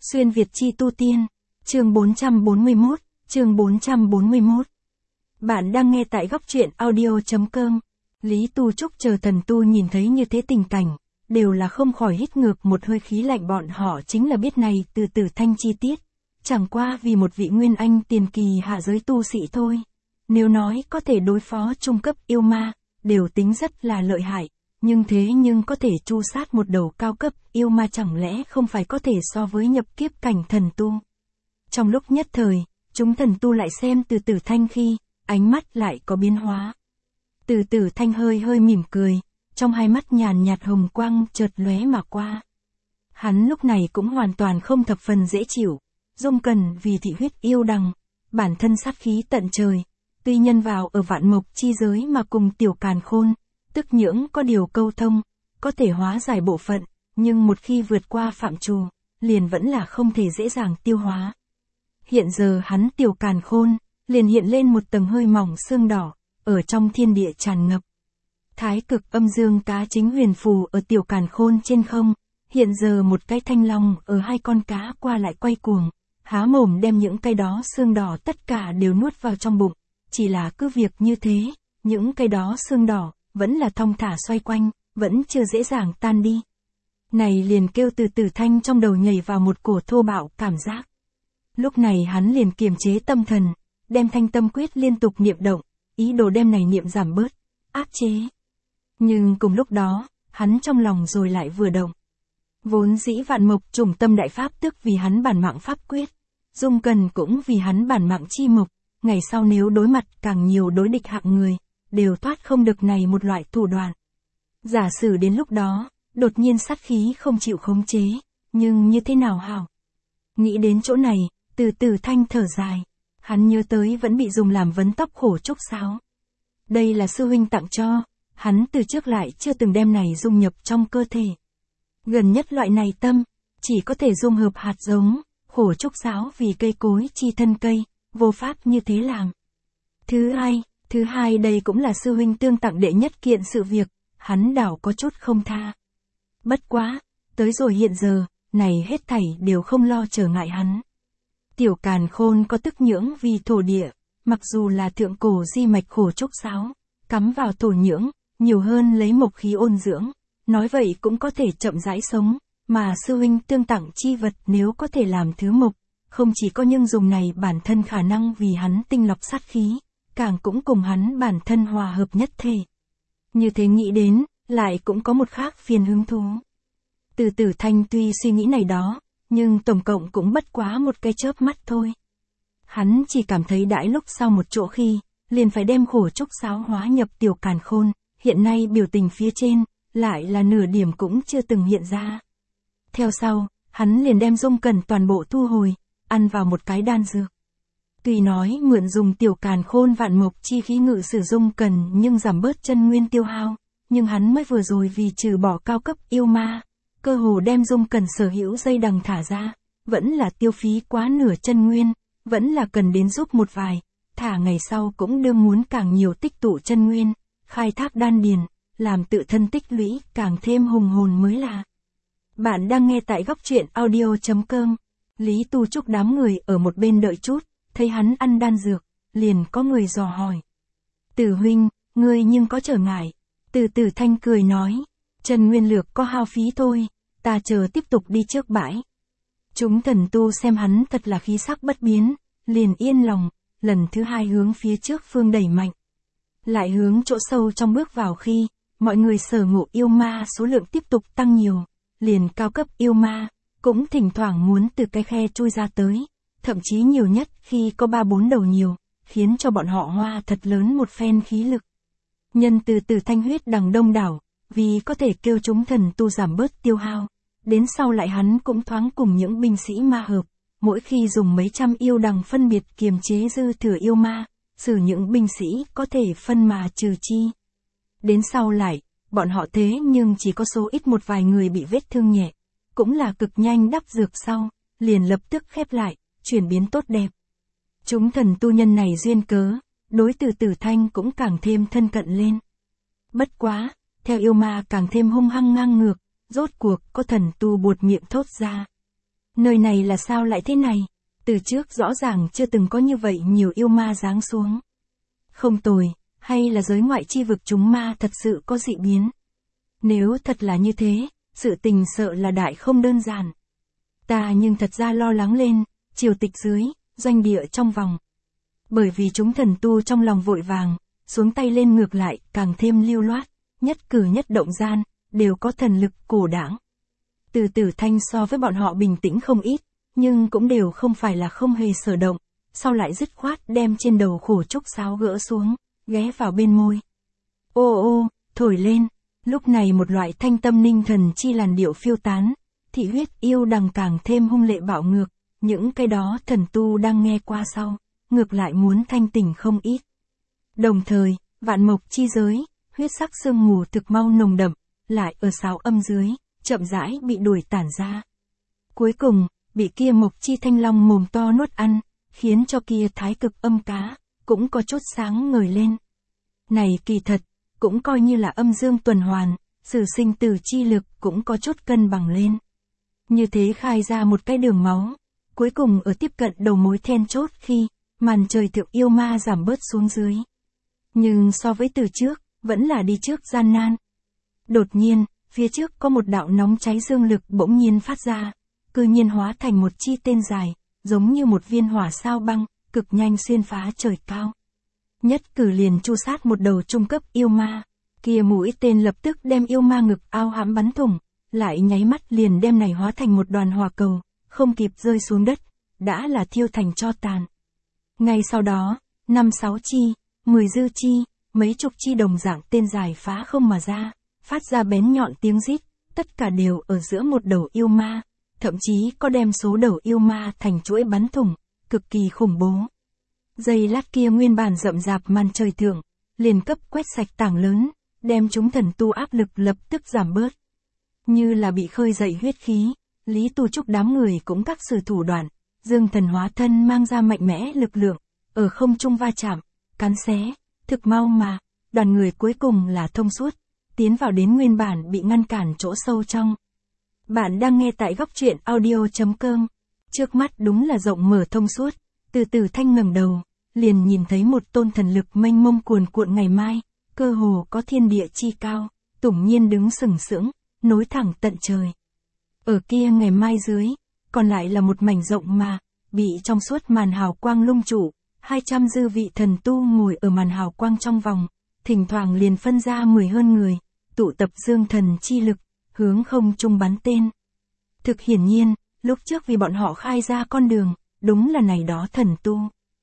Xuyên Việt chi tu tiên, chương 441, chương 441. Bạn đang nghe tại góc truyện audio.com. Lý Tu Trúc chờ Thần Tu nhìn thấy như thế tình cảnh, đều là không khỏi hít ngược một hơi khí lạnh, bọn họ chính là biết này từ Tử Thanh chi tiết. Chẳng qua vì một vị nguyên anh tiền kỳ hạ giới tu sĩ thôi. Nếu nói có thể đối phó trung cấp yêu ma, đều tính rất là lợi hại. Nhưng có thể tru sát một đầu cao cấp yêu ma chẳng lẽ không phải có thể so với nhập kiếp cảnh thần tu. Trong lúc nhất thời, chúng thần tu lại xem từ Tử Thanh khi, ánh mắt lại có biến hóa. Từ Tử Thanh hơi mỉm cười, trong hai mắt nhàn nhạt hồng quang chợt lóe mà qua. Hắn lúc này cũng hoàn toàn không thập phần dễ chịu, Dung Cần vì thị huyết yêu đằng, bản thân sát khí tận trời, tuy nhân vào ở vạn mộc chi giới mà cùng Tiểu Càn Khôn, tức nhưỡng có điều câu thông, có thể hóa giải bộ phận, nhưng một khi vượt qua phạm trù, liền vẫn là không thể dễ dàng tiêu hóa. Hiện giờ hắn Tiểu Càn Khôn, liền hiện lên một tầng hơi mỏng xương đỏ, ở trong thiên địa tràn ngập. Thái cực âm dương cá chính huyền phù ở Tiểu Càn Khôn trên không, hiện giờ một cái thanh long ở hai con cá qua lại quay cuồng, há mồm đem những cái đó xương đỏ tất cả đều nuốt vào trong bụng, chỉ là cứ việc như thế, những cái đó xương đỏ vẫn là thong thả xoay quanh, vẫn chưa dễ dàng tan đi. Này liền kêu từ Tử Thanh trong đầu nhảy vào một cổ thô bạo cảm giác. Lúc này hắn liền kiềm chế tâm thần, đem thanh tâm quyết liên tục niệm động, ý đồ đem này niệm giảm bớt, áp chế. Nhưng cùng lúc đó, hắn trong lòng rồi lại vừa động. Vốn dĩ vạn mộc trùng tâm đại pháp tức vì hắn bản mạng pháp quyết, Dung Cần cũng vì hắn bản mạng chi mộc, ngày sau nếu đối mặt càng nhiều đối địch hạng người, đều thoát không được này một loại thủ đoạn. Giả sử đến lúc đó, đột nhiên sát khí không chịu khống chế, nhưng như thế nào hảo? Nghĩ đến chỗ này, từ Tử Thanh thở dài, hắn nhớ tới vẫn bị dùng làm vấn tóc khổ trúc sáo. Đây là sư huynh tặng cho, hắn từ trước lại chưa từng đem này dung nhập trong cơ thể. Gần nhất loại này tâm, chỉ có thể dung hợp hạt giống, khổ trúc sáo vì cây cối chi thân cây, vô pháp như thế làm. Thứ hai đây cũng là sư huynh tương tặng đệ nhất kiện sự việc, hắn đảo có chút không tha. Bất quá, tới rồi hiện giờ, này hết thảy đều không lo trở ngại hắn. Tiểu Càn Khôn có tức nhưỡng vì thổ địa, mặc dù là thượng cổ di mạch khổ trúc sáo, cắm vào thổ nhưỡng, nhiều hơn lấy mộc khí ôn dưỡng, nói vậy cũng có thể chậm rãi sống, mà sư huynh tương tặng chi vật nếu có thể làm thứ mộc, không chỉ có nhưng dùng này bản thân khả năng vì hắn tinh lọc sát khí, càng cũng cùng hắn bản thân hòa hợp nhất thể. Như thế nghĩ đến, lại cũng có một khác phiền hứng thú. Từ Tử Thanh tuy suy nghĩ này đó, nhưng tổng cộng cũng bất quá một cái chớp mắt thôi. Hắn chỉ cảm thấy đãi lúc sau một chỗ khi, liền phải đem khổ trúc sáo hóa nhập Tiểu Càn Khôn, hiện nay biểu tình phía trên, lại là nửa điểm cũng chưa từng hiện ra. Theo sau, hắn liền đem Dung Cần toàn bộ thu hồi, ăn vào một cái đan dược. Tuy nói mượn dùng Tiểu Càn Khôn vạn mộc chi khí ngự sử Dung Cần nhưng giảm bớt chân nguyên tiêu hao, nhưng hắn mới vừa rồi vì trừ bỏ cao cấp yêu ma, cơ hồ đem Dung Cần sở hữu dây đằng thả ra, vẫn là tiêu phí quá nửa chân nguyên, vẫn là cần đến giúp một vài, thả ngày sau cũng đương muốn càng nhiều tích tụ chân nguyên, khai thác đan điền, làm tự thân tích lũy càng thêm hùng hồn mới là. Bạn đang nghe tại góc truyện audio.com. Lý Tu Trúc đám người ở một bên đợi chút, thấy hắn ăn đan dược, liền có người dò hỏi. Tử huynh, ngươi nhưng có trở ngại. Từ Tử Thanh cười nói, chân nguyên lược có hao phí thôi, ta chờ tiếp tục đi trước bãi. Chúng thần tu xem hắn thật là khí sắc bất biến, liền yên lòng, lần thứ hai hướng phía trước phương đẩy mạnh. Lại hướng chỗ sâu trong bước vào khi, mọi người sở ngộ yêu ma số lượng tiếp tục tăng nhiều, liền cao cấp yêu ma, cũng thỉnh thoảng muốn từ cái khe chui ra tới, thậm chí nhiều nhất khi có 3-4 đầu nhiều, khiến cho bọn họ hoa thật lớn một phen khí lực. Nhân từ Tử Thanh huyết đằng đông đảo, vì có thể kêu chúng thần tu giảm bớt tiêu hao, đến sau lại hắn cũng thoáng cùng những binh sĩ ma hợp, mỗi khi dùng mấy trăm yêu đằng phân biệt kiềm chế dư thừa yêu ma, xử những binh sĩ có thể phân mà trừ chi. Đến sau lại, bọn họ thế nhưng chỉ có số ít một vài người bị vết thương nhẹ, cũng là cực nhanh đắp dược sau, liền lập tức khép lại, chuyển biến tốt đẹp. Chúng thần tu nhân này duyên cớ, đối từ Tử Thanh cũng càng thêm thân cận lên. Bất quá, theo yêu ma càng thêm hung hăng ngang ngược, rốt cuộc có thần tu buột miệng thốt ra. Nơi này là sao lại thế này? Từ trước rõ ràng chưa từng có như vậy nhiều yêu ma giáng xuống. Không tồi, hay là giới ngoại chi vực chúng ma thật sự có dị biến? Nếu thật là như thế, sự tình sợ là đại không đơn giản. Ta nhưng thật ra lo lắng lên, triều tịch dưới, doanh địa trong vòng. Bởi vì chúng thần tu trong lòng vội vàng, xuống tay lên ngược lại càng thêm lưu loát, nhất cử nhất động gian, đều có thần lực cổ đãng. Từ Tử Thanh so với bọn họ bình tĩnh không ít, nhưng cũng đều không phải là không hề sở động, sau lại dứt khoát đem trên đầu khổ trúc sáo gỡ xuống, ghé vào bên môi. Ô ô, thổi lên, lúc này một loại thanh tâm ninh thần chi làn điệu phiêu tán, thị huyết yêu đằng càng thêm hung lệ bạo ngược, những cái đó thần tu đang nghe qua sau, ngược lại muốn thanh tỉnh không ít. Đồng thời, vạn mộc chi giới, huyết sắc sương mù thực mau nồng đậm, lại ở sáo âm dưới, chậm rãi bị đuổi tản ra. Cuối cùng, bị kia mộc chi thanh long mồm to nuốt ăn, khiến cho kia thái cực âm cá, cũng có chút sáng ngời lên. Này kỳ thật, cũng coi như là âm dương tuần hoàn, sử sinh tử chi lực cũng có chút cân bằng lên. Như thế khai ra một cái đường máu, cuối cùng ở tiếp cận đầu mối then chốt khi, màn trời thượng yêu ma giảm bớt xuống dưới. Nhưng so với từ trước, vẫn là đi trước gian nan. Đột nhiên, phía trước có một đạo nóng cháy dương lực bỗng nhiên phát ra, cư nhiên hóa thành một chi tên dài, giống như một viên hỏa sao băng, cực nhanh xuyên phá trời cao. Nhất cử liền chu sát một đầu trung cấp yêu ma, kia mũi tên lập tức đem yêu ma ngực ao hãm bắn thủng, lại nháy mắt liền đem này hóa thành một đoàn hỏa cầu, không kịp rơi xuống đất, đã là thiêu thành tro tàn. Ngay sau đó, 5-6 chi, 10 dư chi, mấy chục chi đồng dạng tên dài phá không mà ra, phát ra bén nhọn tiếng rít, tất cả đều ở giữa một đầu yêu ma, thậm chí có đem số đầu yêu ma thành chuỗi bắn thủng, cực kỳ khủng bố. Giây lát kia nguyên bản rậm rạp màn trời thượng, liền cấp quét sạch tảng lớn, đem chúng thần tu áp lực lập tức giảm bớt. Như là bị khơi dậy huyết khí, Lý Tu Trúc đám người cũng các sử thủ đoạn, dương thần hóa thân mang ra mạnh mẽ lực lượng, ở không trung va chạm, cắn xé, thực mau mà, đoàn người cuối cùng là thông suốt, tiến vào đến nguyên bản bị ngăn cản chỗ sâu trong. Bạn đang nghe tại góc truyện audio.com, trước mắt đúng là rộng mở thông suốt, từ Tử Thanh ngẩng đầu, liền nhìn thấy một tôn thần lực mênh mông cuồn cuộn ngày mai, cơ hồ có thiên địa chi cao, tủng nhiên đứng sừng sững, nối thẳng tận trời. Ở kia ngày mai dưới, còn lại là một mảnh rộng mà, bị trong suốt màn hào quang lung trụ, 200 dư vị thần tu ngồi ở màn hào quang trong vòng, thỉnh thoảng liền phân ra 10 hơn người, tụ tập dương thần chi lực, hướng không trung bắn tên. Thực hiển nhiên, lúc trước vì bọn họ khai ra con đường, đúng là này đó thần tu.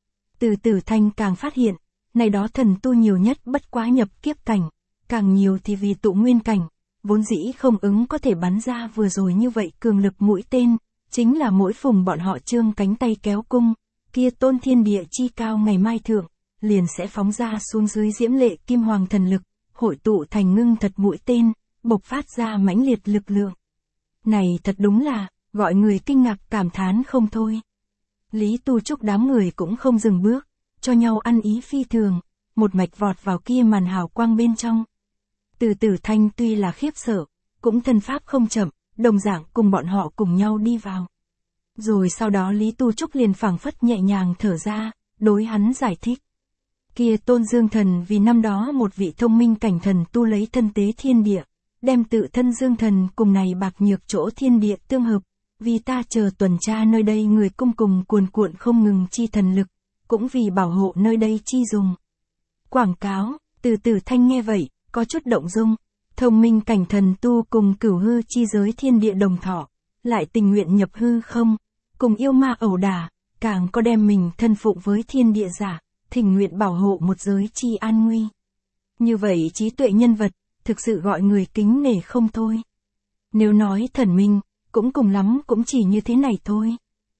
Từ Tử Thanh càng phát hiện, này đó thần tu nhiều nhất bất quá nhập kiếp cảnh, càng nhiều thì vì tụ nguyên cảnh, vốn dĩ không ứng có thể bắn ra vừa rồi như vậy cường lực mũi tên, chính là mỗi phùng bọn họ trương cánh tay kéo cung, kia tôn thiên địa chi cao ngày mai thượng, liền sẽ phóng ra xuống dưới diễm lệ kim hoàng thần lực, hội tụ thành ngưng thật mũi tên, bộc phát ra mãnh liệt lực lượng. Này thật đúng là, gọi người kinh ngạc cảm thán không thôi. Lý Tu Trúc đám người cũng không dừng bước, cho nhau ăn ý phi thường, một mạch vọt vào kia màn hào quang bên trong. Từ Tử Thanh tuy là khiếp sợ, cũng thân pháp không chậm, đồng dạng cùng bọn họ cùng nhau đi vào. Rồi sau đó Lý Tu Trúc liền phảng phất nhẹ nhàng thở ra, đối hắn giải thích. Kia tôn dương thần vì năm đó một vị thông minh cảnh thần tu lấy thân tế thiên địa, đem tự thân dương thần cùng này bạc nhược chỗ thiên địa tương hợp, vì ta chờ tuần tra nơi đây người cung cùng cuồn cuộn không ngừng chi thần lực, cũng vì bảo hộ nơi đây chi dùng. Quảng cáo, Từ Tử Thanh nghe vậy, có chút động dung, thông minh cảnh thần tu cùng cửu hư chi giới thiên địa đồng thọ, lại tình nguyện nhập hư không, cùng yêu ma ẩu đả, càng có đem mình thân phụng với thiên địa giả, thỉnh nguyện bảo hộ một giới chi an nguy. Như vậy trí tuệ nhân vật, thực sự gọi người kính nể không thôi. Nếu nói thần minh, cũng cùng lắm cũng chỉ như thế này thôi.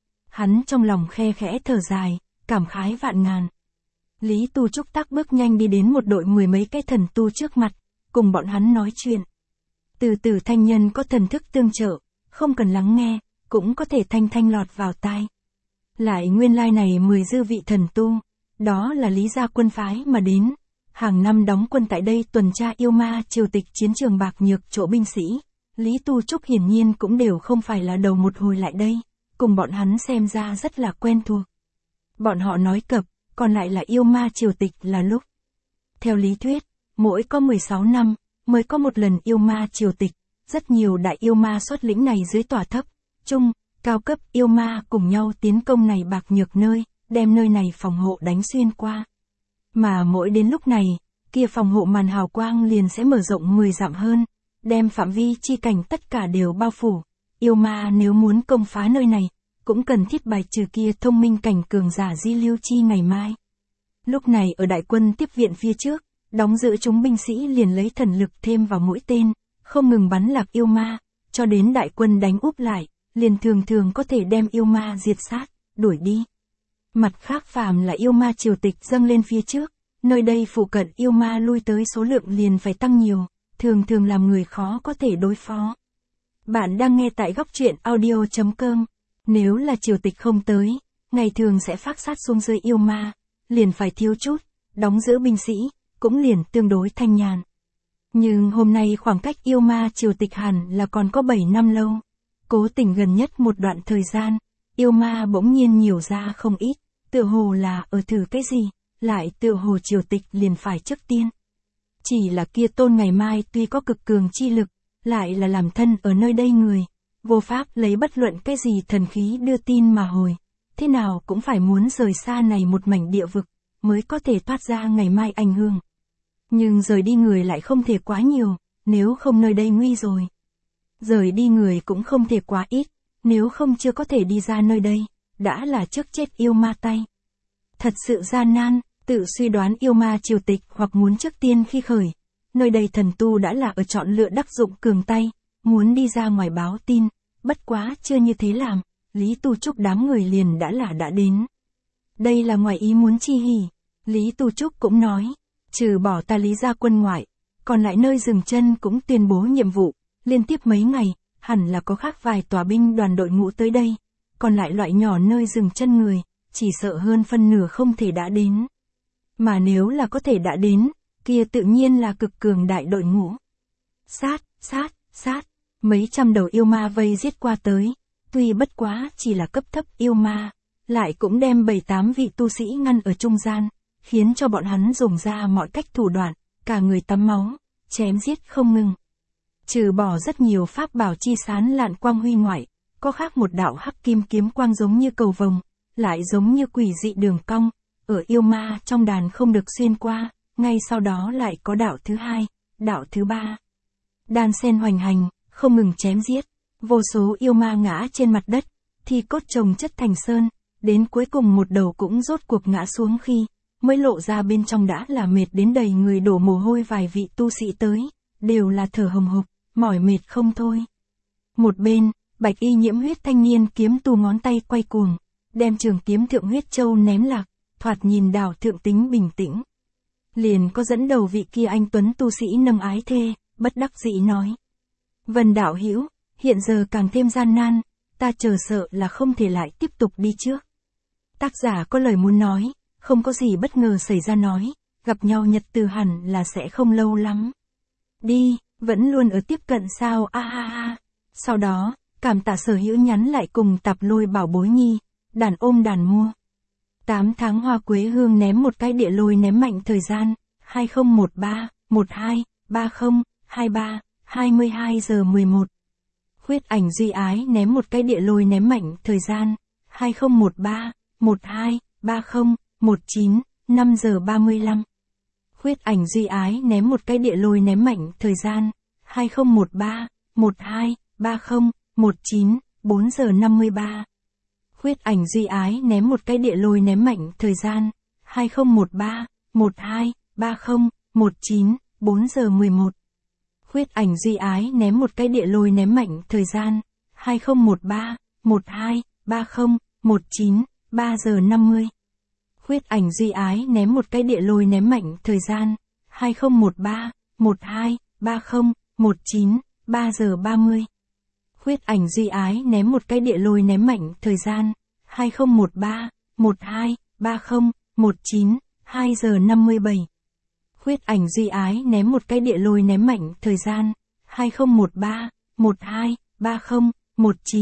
Hắn trong lòng khe khẽ thở dài, cảm khái vạn ngàn. Lý Tu Trúc tắc bước nhanh đi đến một đội 10 mấy cái thần tu trước mặt, cùng bọn hắn nói chuyện. Từ Tử Thanh nhân có thần thức tương trợ, không cần lắng nghe, cũng có thể thanh thanh lọt vào tai. Lại nguyên lai này 10 dư vị thần tu, đó là Lý gia quân phái mà đến, hàng năm đóng quân tại đây tuần tra yêu ma triều tịch chiến trường bạc nhược chỗ binh sĩ. Lý Tu Trúc hiển nhiên cũng đều không phải là đầu một hồi lại đây, cùng bọn hắn xem ra rất là quen thuộc. Bọn họ nói cập, còn lại là yêu ma triều tịch là lúc. Theo lý thuyết, mỗi có 16 năm, mới có một lần yêu ma triều tịch, rất nhiều đại yêu ma xuất lĩnh này dưới tòa thấp, trung, cao cấp yêu ma cùng nhau tiến công này bạc nhược nơi, đem nơi này phòng hộ đánh xuyên qua. Mà mỗi đến lúc này, kia phòng hộ màn hào quang liền sẽ mở rộng 10 dặm hơn, đem phạm vi chi cảnh tất cả đều bao phủ. Yêu ma nếu muốn công phá nơi này, cũng cần thiết bài trừ kia thông minh cảnh cường giả di lưu chi ngày mai. Lúc này ở đại quân tiếp viện phía trước, đóng giữ chúng binh sĩ liền lấy thần lực thêm vào mũi tên, không ngừng bắn lạc yêu ma, cho đến đại quân đánh úp lại, liền thường thường có thể đem yêu ma diệt sát, đuổi đi. Mặt khác phàm là yêu ma triều tịch dâng lên phía trước, nơi đây phụ cận yêu ma lui tới số lượng liền phải tăng nhiều, thường thường làm người khó có thể đối phó. Bạn đang nghe tại góc truyện audio.com. Nếu là triều tịch không tới, ngày thường sẽ phác sát xuống dưới yêu ma, liền phải thiếu chút, đóng giữ binh sĩ, cũng liền tương đối thanh nhàn. Nhưng hôm nay khoảng cách yêu ma triều tịch hẳn là còn có 7 năm lâu. Cố tình gần nhất một đoạn thời gian, yêu ma bỗng nhiên nhiều ra không ít, tựa hồ là ở thử cái gì, lại tựa hồ triều tịch liền phải trước tiên. Chỉ là kia tôn ngày mai tuy có cực cường chi lực, lại là làm thân ở nơi đây người, vô pháp lấy bất luận cái gì thần khí đưa tin mà hồi, thế nào cũng phải muốn rời xa này một mảnh địa vực, mới có thể thoát ra ngày mai ảnh hưởng. Nhưng rời đi người lại không thể quá nhiều, nếu không nơi đây nguy rồi. Rời đi người cũng không thể quá ít, nếu không chưa có thể đi ra nơi đây, đã là trước chết yêu ma tay. Thật sự gian nan, tự suy đoán yêu ma triều tịch hoặc muốn trước tiên khi khởi. Nơi đây thần tu đã là ở chọn lựa đắc dụng cường tay, muốn đi ra ngoài báo tin, bất quá chưa như thế làm, Lý Tu Trúc đám người liền đã đến. Đây là ngoài ý muốn chi hỉ, Lý Tu Trúc cũng nói, trừ bỏ ta Lý gia quân ngoại, còn lại nơi dừng chân cũng tuyên bố nhiệm vụ, liên tiếp mấy ngày, hẳn là có khác vài tòa binh đoàn đội ngũ tới đây, còn lại loại nhỏ nơi dừng chân người, chỉ sợ hơn phân nửa không thể đã đến. Mà nếu là có thể đã đến, kia tự nhiên là cực cường đại đội ngũ. Sát, mấy trăm đầu yêu ma vây giết qua tới, tuy bất quá chỉ là cấp thấp yêu ma, lại cũng đem 7-8 vị tu sĩ ngăn ở trung gian, khiến cho bọn hắn dùng ra mọi cách thủ đoạn, cả người tắm máu, chém giết không ngừng. Trừ bỏ rất nhiều pháp bảo chi sán lạn quang huy ngoại, có khác một đạo hắc kim kiếm quang giống như cầu vồng, lại giống như quỷ dị đường cong, ở yêu ma trong đàn không được xuyên qua, ngay sau đó lại có đạo thứ hai, đạo thứ ba. Đan sen hoành hành, không ngừng chém giết, vô số yêu ma ngã trên mặt đất, thì cốt chồng chất thành sơn, đến cuối cùng một đầu cũng rốt cuộc ngã xuống khi, mới lộ ra bên trong đã là mệt đến đầy người đổ mồ hôi vài vị tu sĩ tới, đều là thở hồng hộc, mỏi mệt không thôi. Một bên, bạch y nhiễm huyết thanh niên kiếm tu ngón tay quay cuồng, đem trường kiếm thượng huyết châu ném lạc, thoạt nhìn đảo thượng tính bình tĩnh. Liền có dẫn đầu vị kia anh tuấn tu sĩ nâng ái thê, bất đắc dĩ nói. Vân đạo hữu, hiện giờ càng thêm gian nan, ta chờ sợ là không thể lại tiếp tục đi trước. Tác giả có lời muốn nói, không có gì bất ngờ xảy ra nói, gặp nhau nhật từ hẳn là sẽ không lâu lắm. Đi, vẫn luôn ở tiếp cận sao a ha ha. Sau đó, cảm tạ sở hữu nhắn lại cùng tạp lôi bảo bối nhi, đàn ôm đàn mua. 8 tháng hoa quế hương ném một cái địa lôi ném mạnh thời gian, 2013, 12, 30, 23, 22 giờ 11. Khuyết ảnh duy ái ném một cái địa lôi ném mạnh thời gian, 2013, 12, 30, 19, 5 giờ 35. Khuyết ảnh duy ái ném một cái địa lôi ném mạnh thời gian, 2013, 12, 30, 19, 4 giờ 53. Khuyết ảnh duy ái ném một cái địa lôi ném mạnh thời gian, 2013, 12, 30, 19, 4 giờ 11. Khuyết ảnh duy ái ném một cái địa lôi ném mạnh thời gian, 2013, 12, 30, 19, 3 giờ 50. Khuyết ảnh duy ái ném một cái địa lôi ném mạnh thời gian, 2013, 12, 30, 19, 3 giờ 30. Khuyết ảnh duy ái ném một cái địa lôi ném mạnh thời gian, 2013, 12, 30, 19, 2 giờ 57. Khuyết ảnh duy ái ném một cái địa lôi ném mạnh thời gian, 2013, 12, 30, 19,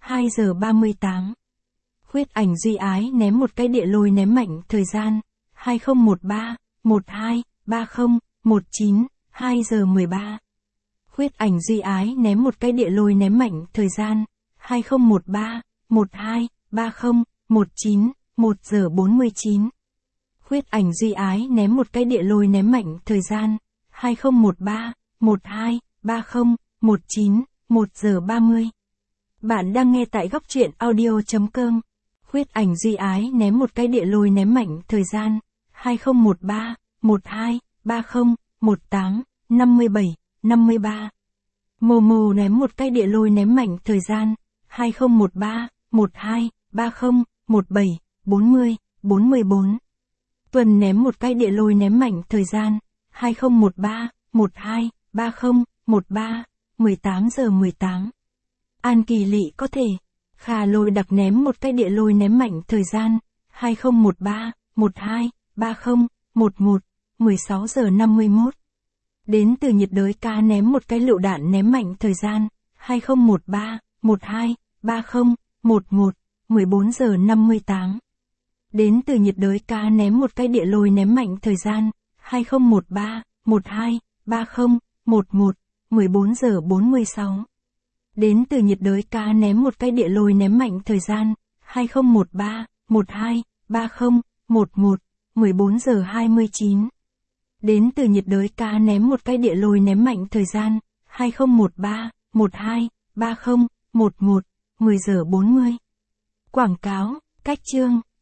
2 giờ 38. Khuyết ảnh Duy Ái ném một cái địa lôi ném mạnh thời gian, 2013, 12, 30, 19, 2 giờ 13. Khuyết ảnh Duy Ái ném một cái địa lôi ném mạnh thời gian, 2013, 12, 30, 19, 1 giờ 49. Khuyết ảnh Duy Ái ném một cái địa lôi ném mạnh thời gian, 2013, 12, 30, 19, 1 giờ 30. Bạn đang nghe tại góc truyện audio.com. Khuyết ảnh Duy Ái ném một cái địa lôi ném mạnh thời gian, 2013, 12, 30, 18, 57, 53. Momo ném một cái địa lôi ném mạnh thời gian, 2013, 12, 30, 17, 40, 44. Tuần ném một cái địa lôi ném mạnh thời gian, 2013, 12, 30, 13, 18 giờ 18. An Kỳ Lị có thể. Khà Lôi Đặc ném một cái địa lôi ném mạnh thời gian, 2013, 12, 30, 11, 16 giờ 51. Đến từ nhiệt đới cá ném một cái lựu đạn ném mạnh thời gian, 2013, 12, 30, 11, 14 giờ 58. Đến từ nhiệt đới cá ném một cái địa lôi ném mạnh thời gian, 2013, 12, 30, 11, 14 giờ 46. Đến từ nhiệt đới cá ném một cái địa lôi ném mạnh thời gian, 2013, 12, 30, 11, 14 giờ 29. Đến từ nhiệt đới cá ném một cái địa lôi ném mạnh thời gian, 2013, 12, 30, 11, 10 giờ 40. Quảng cáo, cách chương,